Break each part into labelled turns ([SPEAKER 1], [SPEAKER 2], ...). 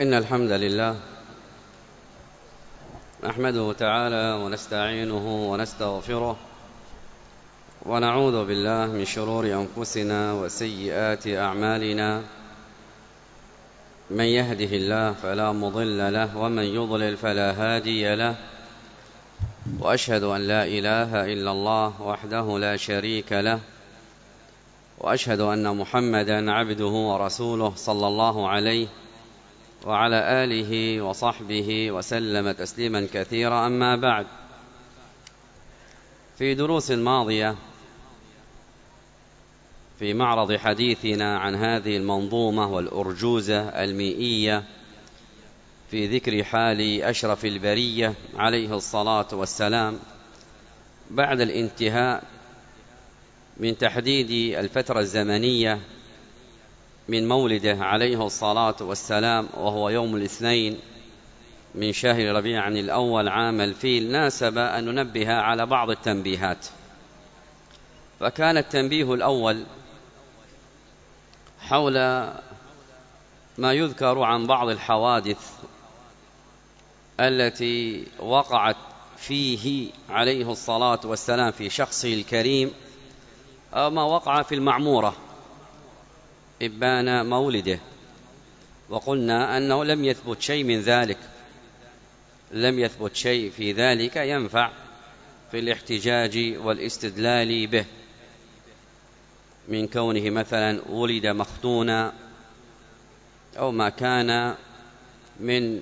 [SPEAKER 1] إن الحمد لله نحمده تعالى ونستعينه ونستغفره ونعوذ بالله من شرور أنفسنا وسيئات أعمالنا. من يهده الله فلا مضل له ومن يضلل فلا هادي له، وأشهد أن لا إله إلا الله وحده لا شريك له، وأشهد أن محمدا عبده ورسوله صلى الله عليه وعلى آله وصحبه وسلم تسليما كثيرا. أما بعد، في دروس ماضية في معرض حديثنا عن هذه المنظومة والأرجوزة المئية في ذكر حال أشرف البرية عليه الصلاة والسلام، بعد الانتهاء من تحديد الفترة الزمنية من مولده عليه الصلاة والسلام، وهو يوم الاثنين من شهر ربيع الأول عام الفيل، ناسب أن ننبه على بعض التنبيهات. فكان التنبيه الأول حول ما يذكر عن بعض الحوادث التي وقعت فيه عليه الصلاة والسلام في شخصه الكريم، أو ما وقع في المعمورة إبان مولده، وقلنا أنه لم يثبت شيء من ذلك، لم يثبت شيء في ذلك ينفع في الاحتجاج والاستدلال به، من كونه مثلا ولد مختونا، أو ما كان من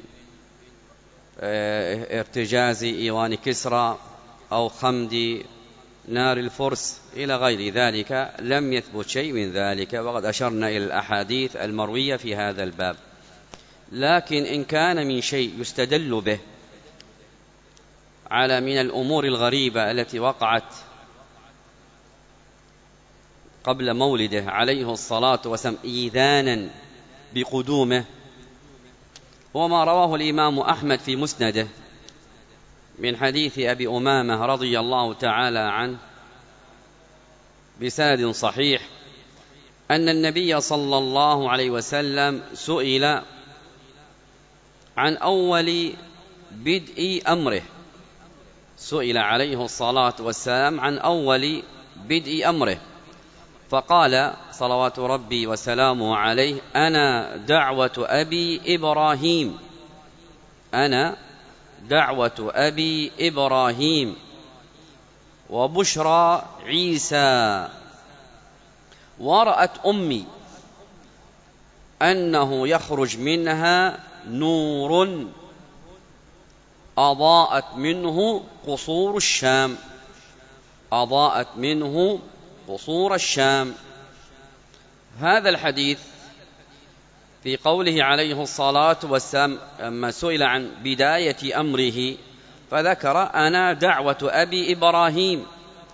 [SPEAKER 1] ارتجاز إيوان كسرى أو خمد نار الفرس إلى غير ذلك، لم يثبت شيء من ذلك، وقد أشرنا إلى الأحاديث المروية في هذا الباب. لكن إن كان من شيء يستدل به على من الأمور الغريبة التي وقعت قبل مولده عليه الصلاة والسلام إيذانا بقدومه، وما رواه الإمام أحمد في مسنده من حديث أبي أمامة رضي الله تعالى عنه بسند صحيح أن النبي صلى الله عليه وسلم سئل عن أول بدء أمره، سئل عليه الصلاة والسلام عن أول بدء أمره، فقال صلوات ربي وسلامه عليه: أنا دعوة أبي إبراهيم، أنا دعوة أبي إبراهيم وبشرى عيسى، ورأت أمي أنه يخرج منها نور أضاءت منه قصور الشام، أضاءت منه قصور الشام. هذا الحديث في قوله عليه الصلاة والسلام لما سئل عن بداية أمره فذكر: أنا دعوة أبي إبراهيم،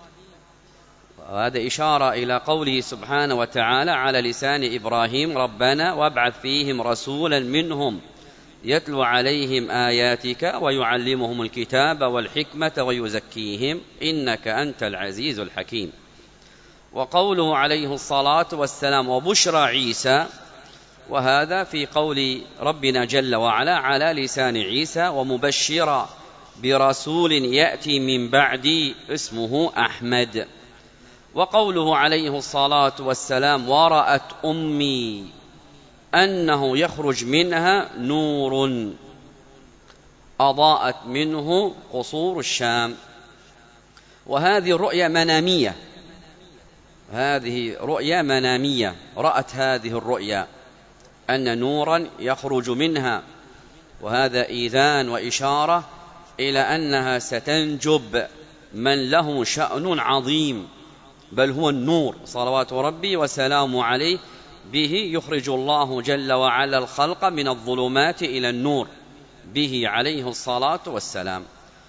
[SPEAKER 1] وهذا إشارة إلى قوله سبحانه وتعالى على لسان إبراهيم: ربنا وابعث فيهم رسولا منهم يتلو عليهم آياتك ويعلمهم الكتاب والحكمة ويزكيهم إنك أنت العزيز الحكيم. وقوله عليه الصلاة والسلام: وبشرى عيسى، وهذا في قول ربنا جل وعلا على لسان عيسى: ومبشرا برسول يأتي من بعدي اسمه أحمد. وقوله عليه الصلاة والسلام: ورأت أمي أنه يخرج منها نور أضاءت منه قصور الشام. وهذه الرؤيا منامية، هذه رؤيا منامية، رأت هذه الرؤيا أن نورا يخرج منها، وهذا إيذان وإشارة إلى أنها ستنجب من له شأن عظيم، بل هو النور صلوات ربي وسلامه عليه، به يخرج الله جل وعلا الخلق من الظلمات إلى النور، به عليه الصلاة والسلام.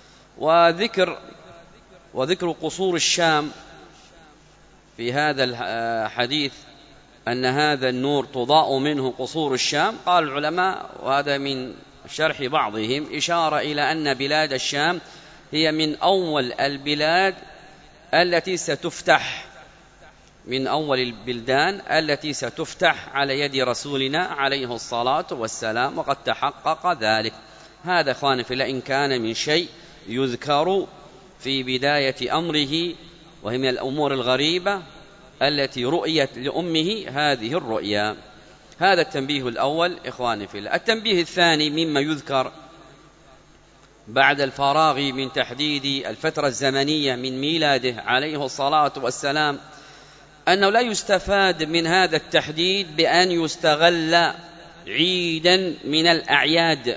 [SPEAKER 1] وذكر قصور الشام في هذا الحديث أن هذا النور تضاء منه قصور الشام، قال العلماء، وهذا من شرح بعضهم، إشارة إلى أن بلاد الشام هي من أول البلاد التي ستفتح من أول البلدان التي ستفتح على يد رسولنا عليه الصلاة والسلام، وقد تحقق ذلك. هذا إخواني في الله إن كان من شيء يذكر في بداية أمره، وهي من الأمور الغريبة التي رؤيت لأمه هذه الرؤيا. هذا التنبيه الأول إخواني في الله. التنبيه الثاني مما يذكر بعد الفراغ من تحديد الفترة الزمنية من ميلاده عليه الصلاة والسلام، أنه لا يستفاد من هذا التحديد بأن يستغل عيدا من الأعياد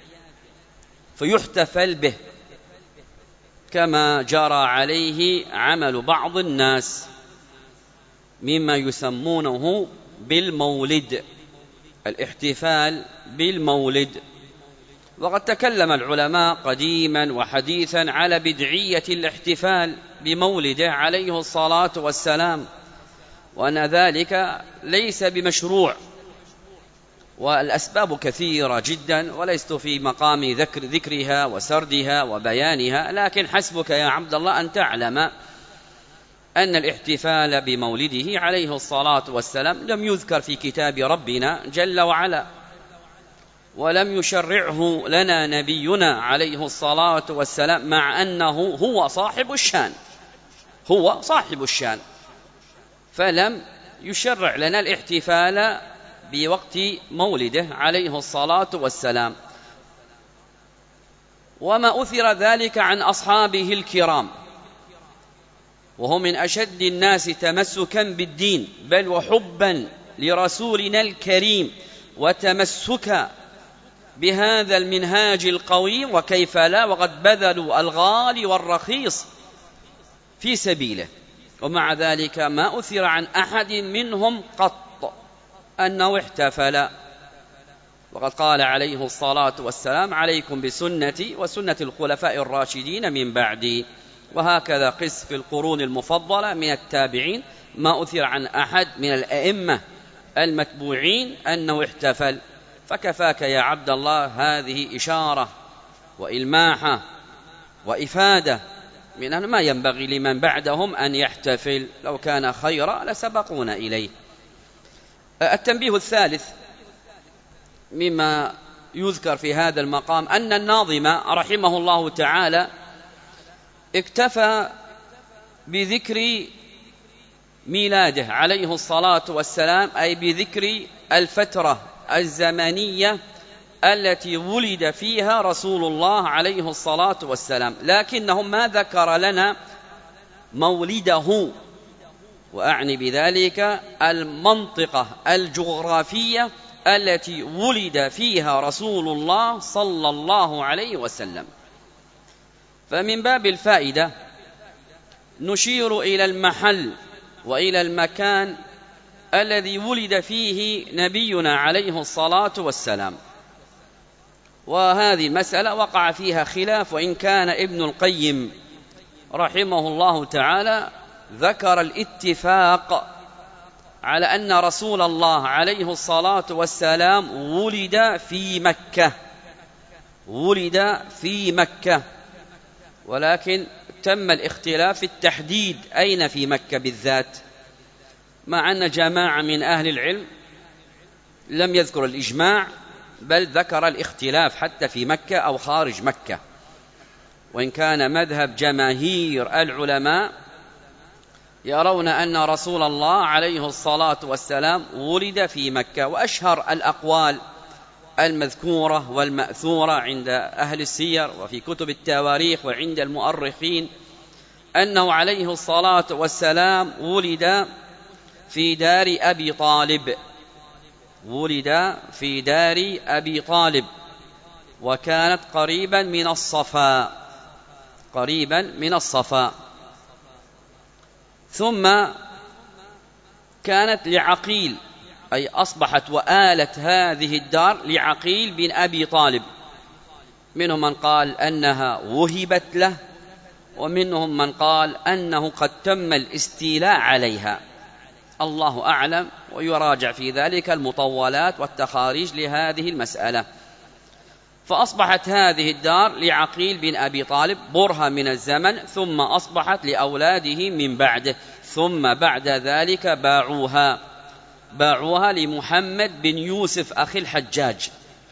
[SPEAKER 1] فيحتفل به، كما جرى عليه عمل بعض الناس مما يسمونه بالمولد، الاحتفال بالمولد. وقد تكلم العلماء قديما وحديثا على بدعية الاحتفال بمولده عليه الصلاة والسلام، وأن ذلك ليس بمشروع، والأسباب كثيرة جدا وليست في مقام ذكرها وسردها وبيانها، لكن حسبك يا عبد الله أن تعلم أن الاحتفال بمولده عليه الصلاة والسلام لم يذكر في كتاب ربنا جل وعلا، ولم يشرعه لنا نبينا عليه الصلاة والسلام، مع أنه هو صاحب الشان، فلم يشرع لنا الاحتفال بوقت مولده عليه الصلاة والسلام. وما أثر ذلك عن أصحابه الكرام، وهم من أشد الناس تمسكا بالدين، بل وحبا لرسولنا الكريم، وتمسكا بهذا المنهاج القويم، وكيف لا، وقد بذلوا الغالي والرخيص في سبيله. ومع ذلك ما أثر عن أحد منهم قط أنه احتفل، وقد قال عليه الصلاة والسلام: عليكم بسنتي وسنة الخلفاء الراشدين من بعدي. وهكذا قس في القرون المفضلة من التابعين، ما أثر عن أحد من الأئمة المتبوعين أنه احتفل. فكفاك يا عبد الله هذه إشارة وإلماحة وإفادة من أن ما ينبغي لمن بعدهم أن يحتفل، لو كان خيرا لسبقونا إليه. التنبيه الثالث مما يذكر في هذا المقام أن الناظم رحمه الله تعالى اكتفى بذكر ميلاده عليه الصلاة والسلام، أي بذكر الفترة الزمنية التي ولد فيها رسول الله عليه الصلاة والسلام، لكنهم ما ذكر لنا مولده، وأعني بذلك المنطقة الجغرافية التي ولد فيها رسول الله صلى الله عليه وسلم. فمن باب الفائدة نشير إلى المحل وإلى المكان الذي ولد فيه نبينا عليه الصلاة والسلام. وهذه المسألة وقع فيها خلاف، وإن كان ابن القيم رحمه الله تعالى ذكر الاتفاق على أن رسول الله عليه الصلاة والسلام ولد في مكة، ولكن تم الاختلاف في التحديد أين في مكة بالذات، مع أن جماعة من أهل العلم لم يذكر الإجماع، بل ذكر الاختلاف حتى في مكة أو خارج مكة. وإن كان مذهب جماهير العلماء يرون أن رسول الله عليه الصلاة والسلام ولد في مكة. وأشهر الأقوال المذكورة والمأثورة عند أهل السير وفي كتب التواريخ وعند المؤرخين أنه عليه الصلاة والسلام ولد في دار أبي طالب، وكانت قريبا من الصفا، ثم كانت لعقيل، أي أصبحت وآلت هذه الدار لعقيل بن أبي طالب. منهم من قال أنها وهبت له، ومنهم من قال أنه قد تم الاستيلاء عليها، الله أعلم، ويراجع في ذلك المطولات والتخاريج لهذه المسألة. فأصبحت هذه الدار لعقيل بن أبي طالب برهة من الزمن، ثم أصبحت لأولاده من بعده، ثم بعد ذلك باعوها لمحمد بن يوسف أخي الحجاج،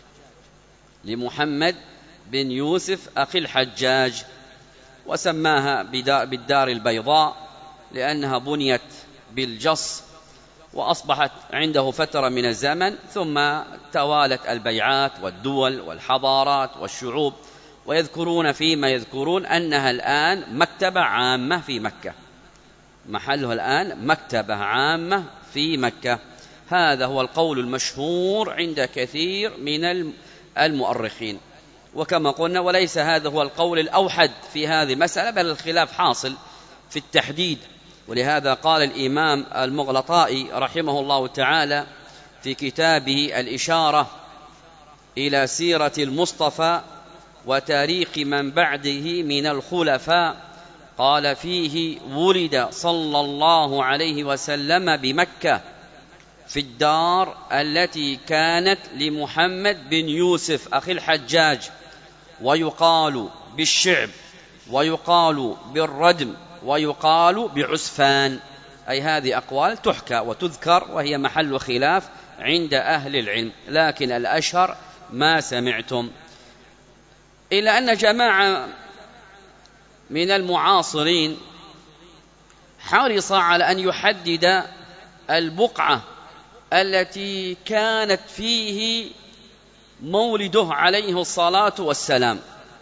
[SPEAKER 1] لمحمد بن يوسف أخي الحجاج، وسماها بالدار البيضاء لأنها بنيت بالجص، وأصبحت عنده فترة من الزمن، ثم توالت البيعات والدول والحضارات والشعوب، ويذكرون فيما يذكرون أنها الآن مكتبة عامة في مكة، محلها الآن مكتبة عامة في مكة. هذا هو القول المشهور عند كثير من المؤرخين، وكما قلنا وليس هذا هو القول الأوحد في هذه المسألة، بل الخلاف حاصل في التحديد. ولهذا قال الإمام المغلطائي رحمه الله تعالى في كتابه الإشارة إلى سيرة المصطفى وتاريخ من بعده من الخلفاء، قال فيه: ولد صلى الله عليه وسلم بمكة في الدار التي كانت لمحمد بن يوسف أخي الحجاج، ويقال بالشعب، ويقال بالردم، ويقال بعسفان. أي هذه أقوال تحكى وتذكر وهي محل خلاف عند أهل العلم، لكن الأشهر ما سمعتم. إلا أن جماعة من المعاصرين حرص على أن يحدد البقعة التي كانت فيه مولده عليه الصلاة والسلام،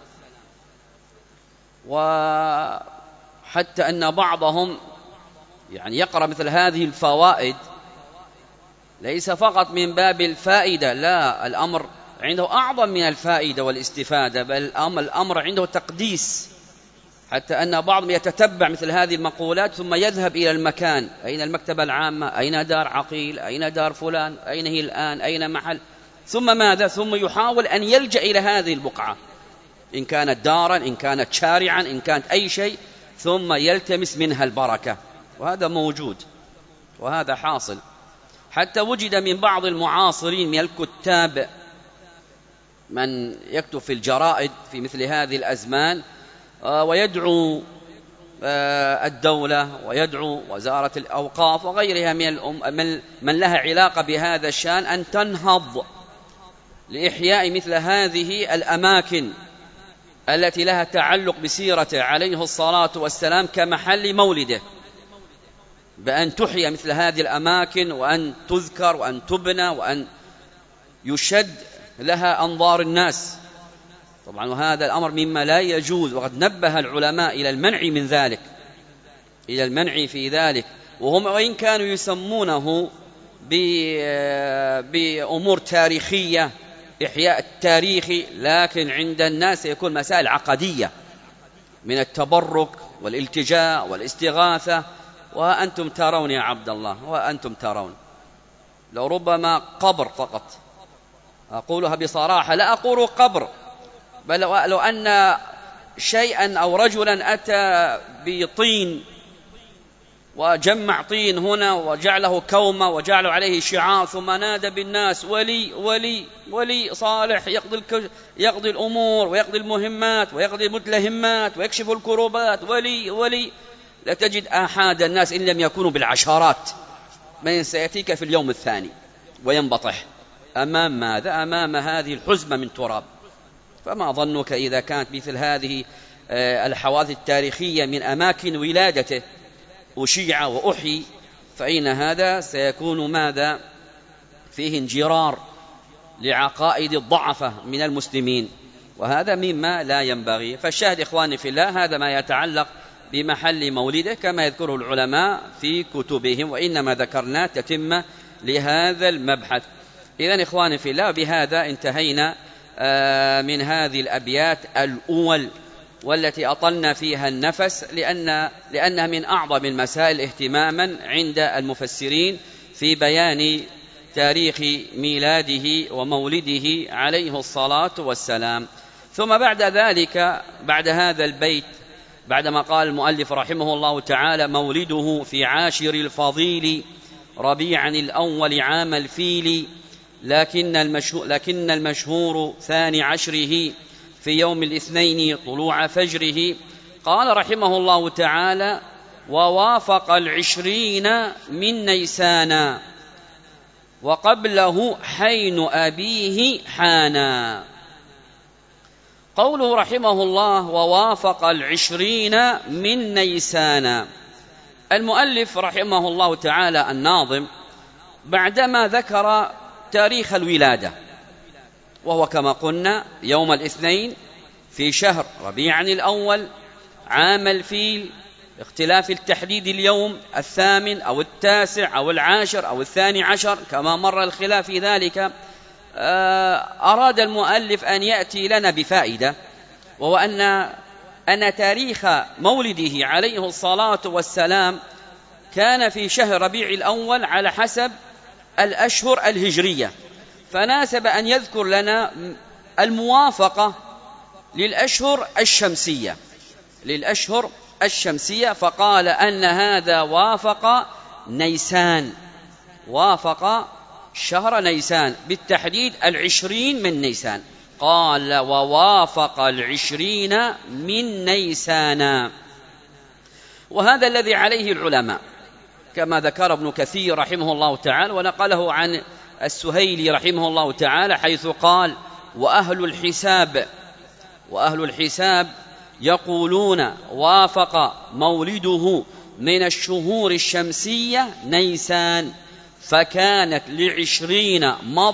[SPEAKER 1] وحتى أن بعضهم يقرأ مثل هذه الفوائد ليس فقط من باب الفائدة، لا، الأمر عنده أعظم من الفائدة والاستفادة، بل الأمر عنده تقديس، حتى أن بعضهم يتتبع مثل هذه المقولات ثم يذهب إلى المكان، أين المكتبة العامة، أين دار عقيل، أين دار فلان، أين هي الآن، أين محل، ثم ماذا؟ ثم يحاول أن يلجأ إلى هذه البقعة، إن كانت دارا، إن كانت شارعا، إن كانت أي شيء، ثم يلتمس منها البركة. وهذا موجود وهذا حاصل. حتى وجد من بعض المعاصرين من الكتاب من يكتب في الجرائد في مثل هذه الأزمان ويدعو الدولة ويدعو وزارة الأوقاف وغيرها من لها علاقة بهذا الشأن أن تنهض لإحياء مثل هذه الأماكن التي لها تعلق بسيرته عليه الصلاة والسلام كمحل مولده، بأن تحيى مثل هذه الأماكن، وأن تذكر، وأن تبنى، وأن يشد لها أنظار الناس طبعا. وهذا الأمر مما لا يجوز، وقد نبه العلماء إلى المنع من ذلك، إلى المنع في ذلك، وهم وإن كانوا يسمونه بأمور تاريخية، إحياء التاريخي، لكن عند الناس يكون مسائل عقدية من التبرك والالتجاء والاستغاثة. وأنتم ترون يا عبد الله، وأنتم ترون لو ربما قبر فقط، أقولها بصراحة، لا أقول قبر، بل لو أن شيئا أو رجلا أتى بطين وجمع طين هنا وجعله كومة وجعله عليه شعار، ثم نادى بالناس: ولي ولي ولي صالح يقضي الأمور ويقضي المهمات ويقضي المتلهمات ويكشف الكروبات، ولي ولي، لتجد أحد الناس إن لم يكونوا بالعشرات من سيأتيك في اليوم الثاني وينبطح أمام ماذا؟ أمام هذه الحزمة من تراب. فما ظنك إذا كانت مثل هذه الحوادث التاريخية من أماكن ولادته أشيع وأحيي، فإن هذا سيكون ماذا؟ فيه انجرار لعقائد الضعفة من المسلمين، وهذا مما لا ينبغي. فالشاهد إخواني في الله، هذا ما يتعلق بمحل مولده كما يذكره العلماء في كتبهم، وإنما ذكرنا تتمة لهذا المبحث. إذن إخواني في الله، بهذا انتهينا من هذه الأبيات الأول، والتي أطلنا فيها النفس لأنها من أعظم المسائل اهتماما عند المفسرين في بيان تاريخ ميلاده ومولده عليه الصلاة والسلام. ثم بعد ذلك، بعد هذا البيت، بعدما قال المؤلف رحمه الله تعالى: مولده في عاشر الفضيل ربيعا الأول عام الفيل، لكن المشهور 12 في يوم الاثنين طلوع فجره. قال رحمه الله تعالى: ووافق 20 من نيسان وقبله حين أبيه حانا. قوله رحمه الله: ووافق 20 من نيسان، المؤلف رحمه الله تعالى الناظم بعدما ذكر تاريخ الولادة، وهو كما قلنا يوم الاثنين في شهر ربيع الأول عام الفيل، اختلاف التحديد اليوم 8 أو 9 أو 10 أو 12 كما مر الخلاف في ذلك. أراد المؤلف أن يأتي لنا بفائدة، وهو أن تاريخ مولده عليه الصلاة والسلام كان في شهر ربيع الأول على حسب الأشهر الهجرية، فناسب أن يذكر لنا الموافقة للأشهر الشمسية، فقال أن هذا وافق نيسان، وافق شهر نيسان بالتحديد 20 من نيسان. قال: ووافق 20 من نيسان. وهذا الذي عليه العلماء كما ذكر ابن كثير رحمه الله تعالى، ونقله عن السهيلي رحمه الله تعالى، حيث قال: وأهل الحساب يقولون وافق مولده من الشهور الشمسية نيسان، فكانت ل20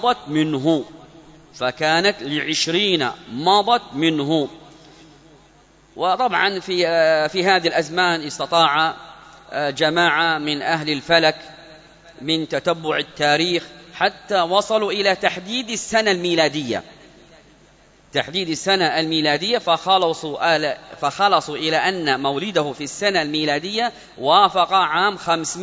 [SPEAKER 1] مضت منه. وطبعا في هذه الأزمان استطاع جماعة من أهل الفلك من تتبع التاريخ حتى وصلوا إلى تحديد السنة الميلادية، فخلصوا إلى أن مولده في السنة الميلادية وافق عام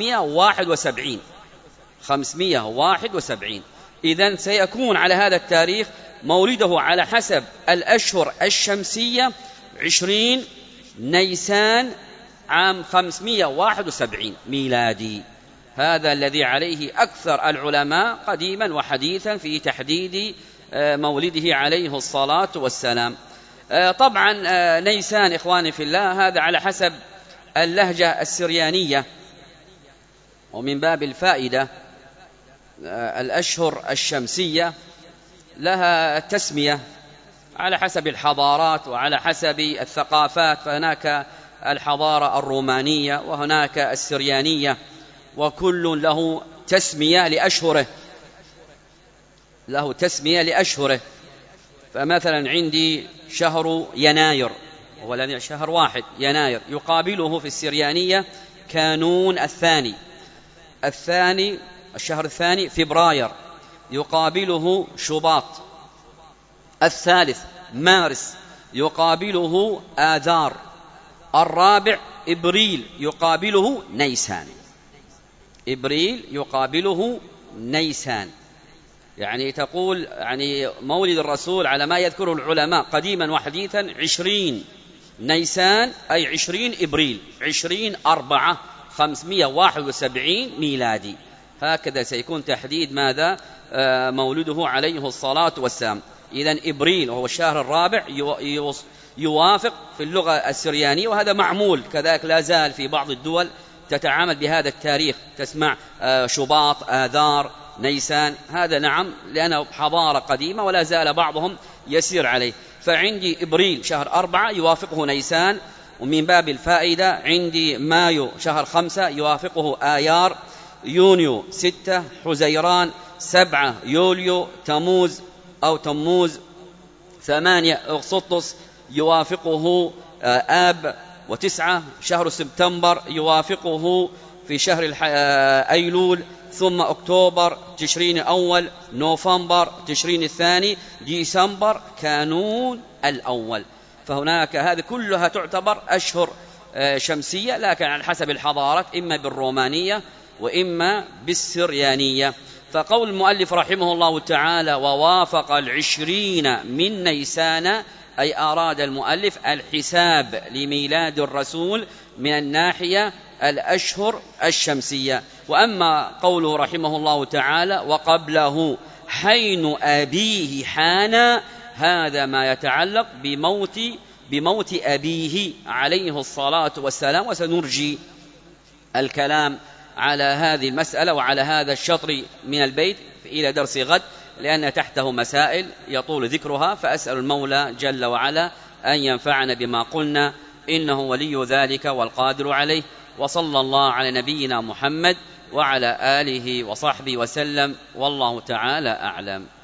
[SPEAKER 1] 571. إذن سيكون على هذا التاريخ مولده على حسب الأشهر الشمسية 20 نيسان عام 571 ميلادي. هذا الذي عليه أكثر العلماء قديما وحديثا في تحديد مولده عليه الصلاة والسلام. طبعا نيسان إخواني في الله هذا على حسب اللهجة السريانية. ومن باب الفائدة الأشهر الشمسية لها تسمية على حسب الحضارات وعلى حسب الثقافات، فهناك الحضارة الرومانية وهناك السريانية، وكل له تسمية لأشهره. فمثلا عندي شهر يناير، وهو شهر واحد يناير، يقابله في السريانية كانون الثاني الشهر الثاني فبراير، يقابله شباط. الثالث مارس، يقابله آذار. الرابع إبريل، يقابله نيسان. يعني تقول مولد الرسول على ما يذكره العلماء قديما وحديثا 20 نيسان، أي 20 إبريل، 20/4/571 ميلادي. هكذا سيكون تحديد ماذا مولده عليه الصلاة والسلام. إذن إبريل وهو الشهر الرابع يوافق في اللغة السريانية، وهذا معمول كذلك لا زال في بعض الدول تتعامل بهذا التاريخ، تسمع شباط، آذار، نيسان. هذا نعم لأنه حضارة قديمة ولا زال بعضهم يسير عليه. فعندي إبريل شهر 4 يوافقه نيسان. ومن باب الفائدة عندي مايو شهر 5 يوافقه آيار. يونيو 6 حزيران. 7 يوليو تموز. 8 أغسطس يوافقه آب. 9 شهر سبتمبر يوافقه في شهر أيلول. ثم أكتوبر تشرين الأول. نوفمبر تشرين الثاني. ديسمبر كانون الأول. فهناك هذه كلها تعتبر أشهر شمسية، لكن على حسب الحضارات، إما بالرومانية وإما بالسريانية. فقول المؤلف رحمه الله تعالى ووافق 20 من نيسان، أي أراد المؤلف الحساب لميلاد الرسول من الناحية الأشهر الشمسية. وأما قوله رحمه الله تعالى وقبله حين أبيه حان، هذا ما يتعلق بموت أبيه عليه الصلاة والسلام. وسنرجي الكلام على هذه المسألة وعلى هذا الشطر من البيت إلى درس غد، لأن تحته مسائل يطول ذكرها، فأسأل المولى جل وعلا أن ينفعنا بما قلنا، إنه ولي ذلك والقادر عليه. وصلى الله على نبينا محمد وعلى آله وصحبه وسلم، والله تعالى أعلم.